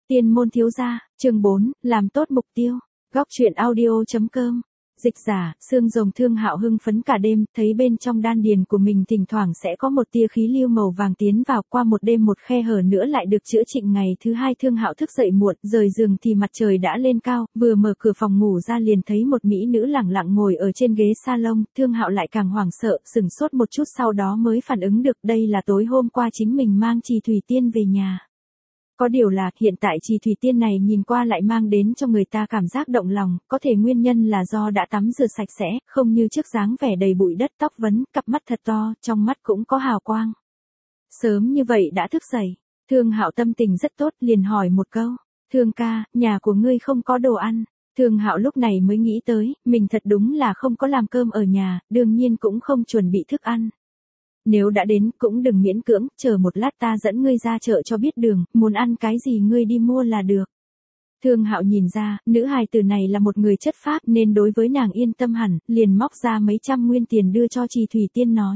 Tiên môn thiếu gia, chương 4, làm tốt mục tiêu. Góc truyện audio.com. Dịch giả, xương rồng Thương Hạo hưng phấn cả đêm, thấy bên trong đan điền của mình thỉnh thoảng sẽ có một tia khí lưu màu vàng tiến vào, qua một đêm một khe hở nữa lại được chữa trị. Ngày thứ hai Thương Hạo thức dậy muộn, rời giường thì mặt trời đã lên cao, vừa mở cửa phòng ngủ ra liền thấy một mỹ nữ lẳng lặng ngồi ở trên ghế salon. Thương Hạo lại càng hoảng sợ, sửng sốt một chút sau đó mới phản ứng được đây là tối hôm qua chính mình mang Trì Thủy Tiên về nhà. Có điều là, hiện tại Trì Thủy Tiên này nhìn qua lại mang đến cho người ta cảm giác động lòng, có thể nguyên nhân là do đã tắm rửa sạch sẽ, không như trước dáng vẻ đầy bụi đất, tóc vấn, cặp mắt thật to, trong mắt cũng có hào quang. Sớm như vậy đã thức dậy, Thương Hạo tâm tình rất tốt, liền hỏi một câu, Thương ca, nhà của ngươi không có đồ ăn. Thương Hạo lúc này mới nghĩ tới, mình thật đúng là không có làm cơm ở nhà, đương nhiên cũng không chuẩn bị thức ăn. Nếu đã đến, cũng đừng miễn cưỡng, chờ một lát ta dẫn ngươi ra chợ cho biết đường, muốn ăn cái gì ngươi đi mua là được. Thương Hạo nhìn ra, nữ hài tử này là một người chất phác nên đối với nàng yên tâm hẳn, liền móc ra mấy trăm nguyên tiền đưa cho Trì Thủy Tiên nói.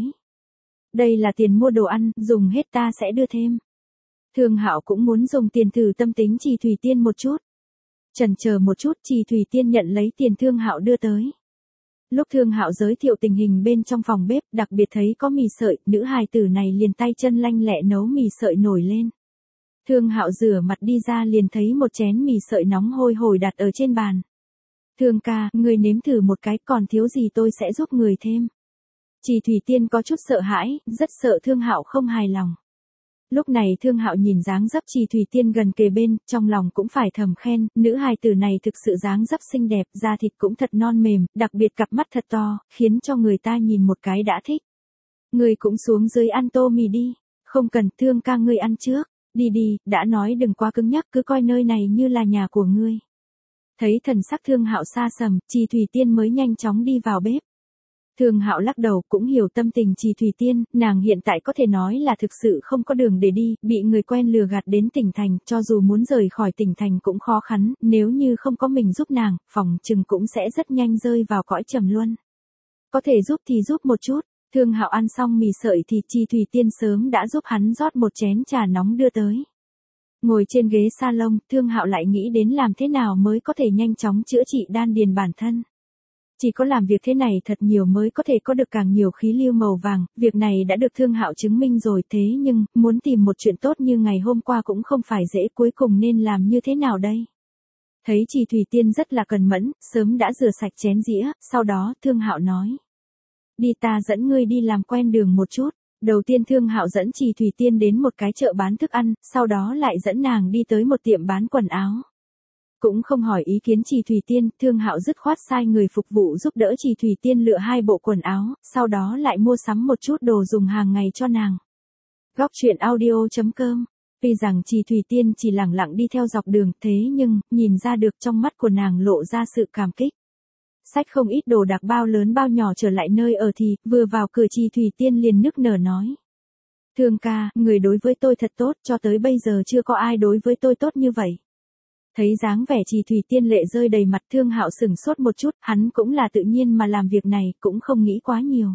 Đây là tiền mua đồ ăn, dùng hết ta sẽ đưa thêm. Thương Hạo cũng muốn dùng tiền thử tâm tính Trì Thủy Tiên một chút. Chần chờ một chút, Trì Thủy Tiên nhận lấy tiền Thương Hạo đưa tới. Lúc Thương Hạo giới thiệu tình hình bên trong phòng bếp, đặc biệt thấy có mì sợi, nữ hài tử này liền tay chân lanh lẹ nấu mì sợi nổi lên. Thương Hạo rửa mặt đi ra liền thấy một chén mì sợi nóng hôi hổi đặt ở trên bàn. Thương ca, người nếm thử một cái, còn thiếu gì tôi sẽ giúp người thêm. Trì Thủy Tiên có chút sợ hãi, rất sợ Thương Hạo không hài lòng. Lúc này Thương Hạo nhìn dáng dấp Trì Thủy Tiên gần kề bên, trong lòng cũng phải thầm khen, nữ hài tử này thực sự dáng dấp xinh đẹp, da thịt cũng thật non mềm, đặc biệt cặp mắt thật to, khiến cho người ta nhìn một cái đã thích. Ngươi cũng xuống dưới ăn tô mì đi, không cần, Thương ca ngươi ăn trước, đi đi, đã nói đừng quá cứng nhắc, cứ coi nơi này như là nhà của ngươi. Thấy thần sắc Thương Hạo xa sầm, Trì Thủy Tiên mới nhanh chóng đi vào bếp. Thương Hạo lắc đầu, cũng hiểu tâm tình Trì Thủy Tiên, nàng hiện tại có thể nói là thực sự không có đường để đi, bị người quen lừa gạt đến tỉnh thành, cho dù muốn rời khỏi tỉnh thành cũng khó khăn, nếu như không có mình giúp nàng, phòng chừng cũng sẽ rất nhanh rơi vào cõi trầm luân. Có thể giúp thì giúp một chút. Thương Hạo ăn xong mì sợi thì Trì Thủy Tiên sớm đã giúp hắn rót một chén trà nóng đưa tới. Ngồi trên ghế salon, Thương Hạo lại nghĩ đến làm thế nào mới có thể nhanh chóng chữa trị đan điền bản thân. Chỉ có làm việc thế này thật nhiều mới có thể có được càng nhiều khí lưu màu vàng, việc này đã được Thương Hạo chứng minh rồi, thế nhưng, muốn tìm một chuyện tốt như ngày hôm qua cũng không phải dễ, cuối cùng nên làm như thế nào đây? Thấy Trì Thủy Tiên rất là cần mẫn, sớm đã rửa sạch chén dĩa, sau đó Thương Hạo nói. Đi ta dẫn ngươi đi làm quen đường một chút. Đầu tiên Thương Hạo dẫn Trì Thủy Tiên đến một cái chợ bán thức ăn, sau đó lại dẫn nàng đi tới một tiệm bán quần áo. Cũng không hỏi ý kiến Trì Thủy Tiên, Thương Hạo dứt khoát sai người phục vụ giúp đỡ Trì Thủy Tiên lựa 2 bộ quần áo, sau đó lại mua sắm một chút đồ dùng hàng ngày cho nàng. Góc truyện audio.com. Vì rằng Trì Thủy Tiên chỉ lẳng lặng đi theo dọc đường, thế nhưng, nhìn ra được trong mắt của nàng lộ ra sự cảm kích. Xách không ít đồ đạc bao lớn bao nhỏ trở lại nơi ở thì, vừa vào cửa Trì Thủy Tiên liền nức nở nói. Thương ca, người đối với tôi thật tốt, cho tới bây giờ chưa có ai đối với tôi tốt như vậy. Thấy dáng vẻ Trì Thủy Tiên lệ rơi đầy mặt, Thương Hạo sửng sốt một chút, hắn cũng là tự nhiên mà làm việc này, cũng không nghĩ quá nhiều.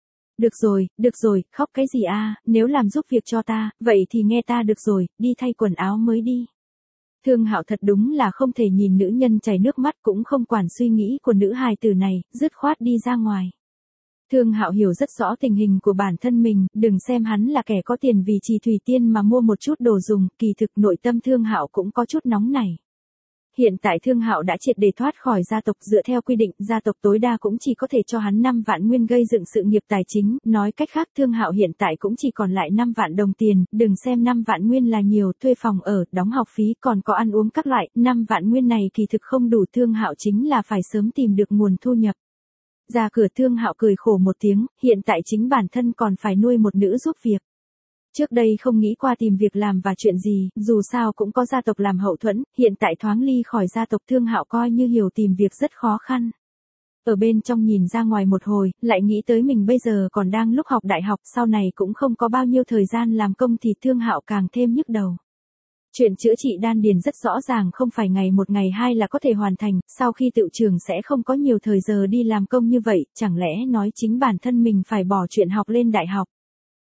Được rồi, khóc cái gì a, nếu làm giúp việc cho ta, vậy thì nghe ta được rồi, đi thay quần áo mới đi. Thương Hạo thật đúng là không thể nhìn nữ nhân chảy nước mắt, cũng không quản suy nghĩ của nữ hài tử này, dứt khoát đi ra ngoài. Thương Hạo hiểu rất rõ tình hình của bản thân mình, đừng xem hắn là kẻ có tiền vì Trì Thủy Tiên mà mua một chút đồ dùng, kỳ thực nội tâm Thương Hạo cũng có chút nóng nảy. Hiện tại Thương Hạo đã triệt để thoát khỏi gia tộc, dựa theo quy định, gia tộc tối đa cũng chỉ có thể cho hắn 5 vạn nguyên gây dựng sự nghiệp tài chính, nói cách khác Thương Hạo hiện tại cũng chỉ còn lại 5 vạn đồng tiền, đừng xem 5 vạn nguyên là nhiều, thuê phòng ở, đóng học phí, còn có ăn uống các loại, 5 vạn nguyên này kỳ thực không đủ, Thương Hạo chính là phải sớm tìm được nguồn thu nhập. Ra cửa Thương Hạo cười khổ một tiếng, hiện tại chính bản thân còn phải nuôi một nữ giúp việc. Trước đây không nghĩ qua tìm việc làm và chuyện gì, dù sao cũng có gia tộc làm hậu thuẫn, hiện tại thoáng ly khỏi gia tộc Thương Hạo coi như hiểu tìm việc rất khó khăn. Ở bên trong nhìn ra ngoài một hồi, lại nghĩ tới mình bây giờ còn đang lúc học đại học, sau này cũng không có bao nhiêu thời gian làm công thì Thương Hạo càng thêm nhức đầu. Chuyện chữa trị đan điền rất rõ ràng không phải ngày một ngày hai là có thể hoàn thành, sau khi tựu trường sẽ không có nhiều thời giờ đi làm công như vậy, chẳng lẽ nói chính bản thân mình phải bỏ chuyện học lên đại học.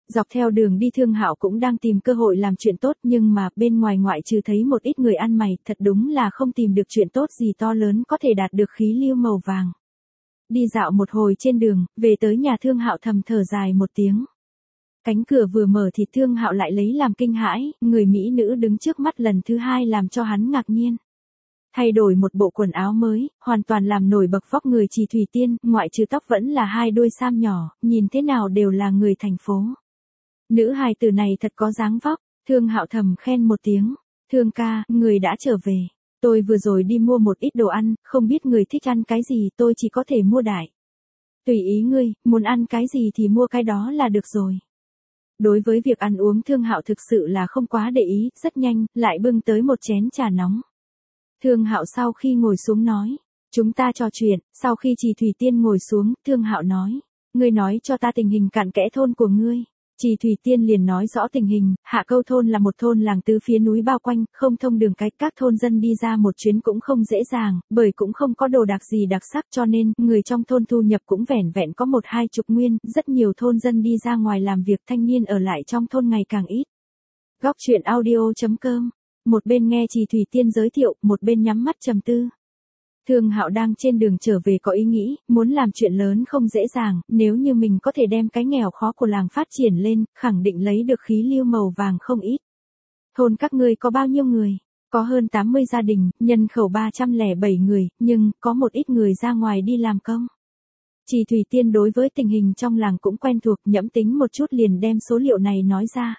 Dọc theo đường đi Thương Hạo cũng đang tìm cơ hội làm chuyện tốt, nhưng mà bên ngoài ngoại trừ thấy một ít người ăn mày, thật đúng là không tìm được chuyện tốt gì to lớn có thể đạt được khí lưu màu vàng. Đi dạo một hồi trên đường, về tới nhà Thương Hạo thầm thở dài một tiếng. Cánh cửa vừa mở thì Thương Hạo lại lấy làm kinh hãi, người mỹ nữ đứng trước mắt lần thứ hai làm cho hắn ngạc nhiên. Thay đổi một bộ quần áo mới, hoàn toàn làm nổi bật vóc người Trì Thủy Tiên, ngoại trừ tóc vẫn là hai đuôi sam nhỏ, nhìn thế nào đều là người thành phố. Nữ hài tử này thật có dáng vóc, Thương Hạo thầm khen một tiếng. Thương ca, người đã trở về. Tôi vừa rồi đi mua một ít đồ ăn, không biết người thích ăn cái gì, tôi chỉ có thể mua đại. Tùy ý ngươi, muốn ăn cái gì thì mua cái đó là được rồi. Đối với việc ăn uống Thương Hạo thực sự là không quá để ý, rất nhanh, lại bưng tới một chén trà nóng. Thương Hạo sau khi ngồi xuống nói, chúng ta trò chuyện, sau khi Trì Thủy Tiên ngồi xuống, Thương Hạo nói, ngươi nói cho ta tình hình cặn kẽ thôn của ngươi. Trì Thủy Tiên liền nói rõ tình hình, Hạ Câu thôn là một thôn làng tứ phía núi bao quanh, không thông đường cái, các thôn dân đi ra một chuyến cũng không dễ dàng, bởi cũng không có đồ đạc gì đặc sắc cho nên, người trong thôn thu nhập cũng vẻn vẹn có 1-2 chục nguyên, rất nhiều thôn dân đi ra ngoài làm việc, thanh niên ở lại trong thôn ngày càng ít. Góc truyện audio.com. Một bên nghe Trì Thủy Tiên giới thiệu, một bên nhắm mắt trầm tư. Thương Hạo đang trên đường trở về có ý nghĩ, muốn làm chuyện lớn không dễ dàng, nếu như mình có thể đem cái nghèo khó của làng phát triển lên, khẳng định lấy được khí lưu màu vàng không ít. Thôn các ngươi có bao nhiêu người? Có hơn 80 gia đình, nhân khẩu 307 người, nhưng có một ít người ra ngoài đi làm công. Trì Thủy Tiên đối với tình hình trong làng cũng quen thuộc, nhẫm tính một chút liền đem số liệu này nói ra.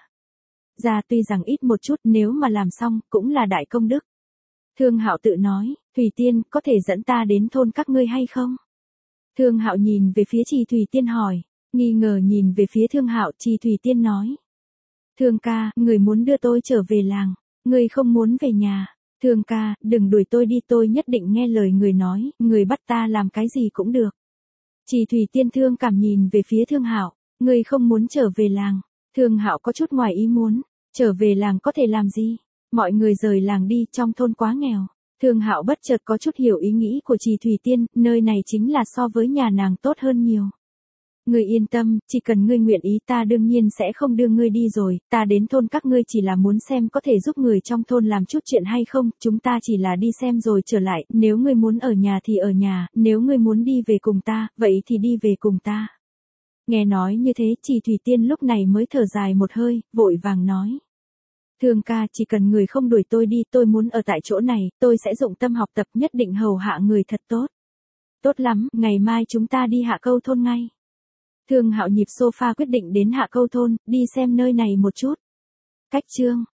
Tuy rằng ít một chút, nếu mà làm xong, cũng là đại công đức. Thương Hạo tự nói, Thủy Tiên, có thể dẫn ta đến thôn các ngươi hay không? Thương Hạo nhìn về phía Trì Thủy Tiên hỏi, nghi ngờ nhìn về phía Thương Hạo, Trì Thủy Tiên nói. Thương ca, người muốn đưa tôi trở về làng, người không muốn về nhà. Thương ca, đừng đuổi tôi đi, tôi nhất định nghe lời người nói, người bắt ta làm cái gì cũng được. Trì Thủy Tiên thương cảm nhìn về phía Thương Hạo, người không muốn trở về làng. Thương Hạo có chút ngoài ý muốn, trở về làng có thể làm gì? Mọi người rời làng đi, trong thôn quá nghèo. Thương Hạo bất chợt có chút hiểu ý nghĩ của Trì Thủy Tiên, nơi này chính là so với nhà nàng tốt hơn nhiều. Ngươi yên tâm, chỉ cần ngươi nguyện ý ta đương nhiên sẽ không đưa ngươi đi rồi, ta đến thôn các ngươi chỉ là muốn xem có thể giúp người trong thôn làm chút chuyện hay không, chúng ta chỉ là đi xem rồi trở lại, nếu ngươi muốn ở nhà thì ở nhà, nếu ngươi muốn đi về cùng ta, vậy thì đi về cùng ta. Nghe nói như thế, Trì Thủy Tiên lúc này mới thở dài một hơi, vội vàng nói. Thương ca, chỉ cần người không đuổi tôi đi, tôi muốn ở tại chỗ này, tôi sẽ dụng tâm học tập, nhất định hầu hạ người thật tốt. Tốt lắm, ngày mai chúng ta đi Hạ Câu thôn ngay. Thương Hạo nhịp sofa quyết định đến Hạ Câu thôn, đi xem nơi này một chút. Cách chương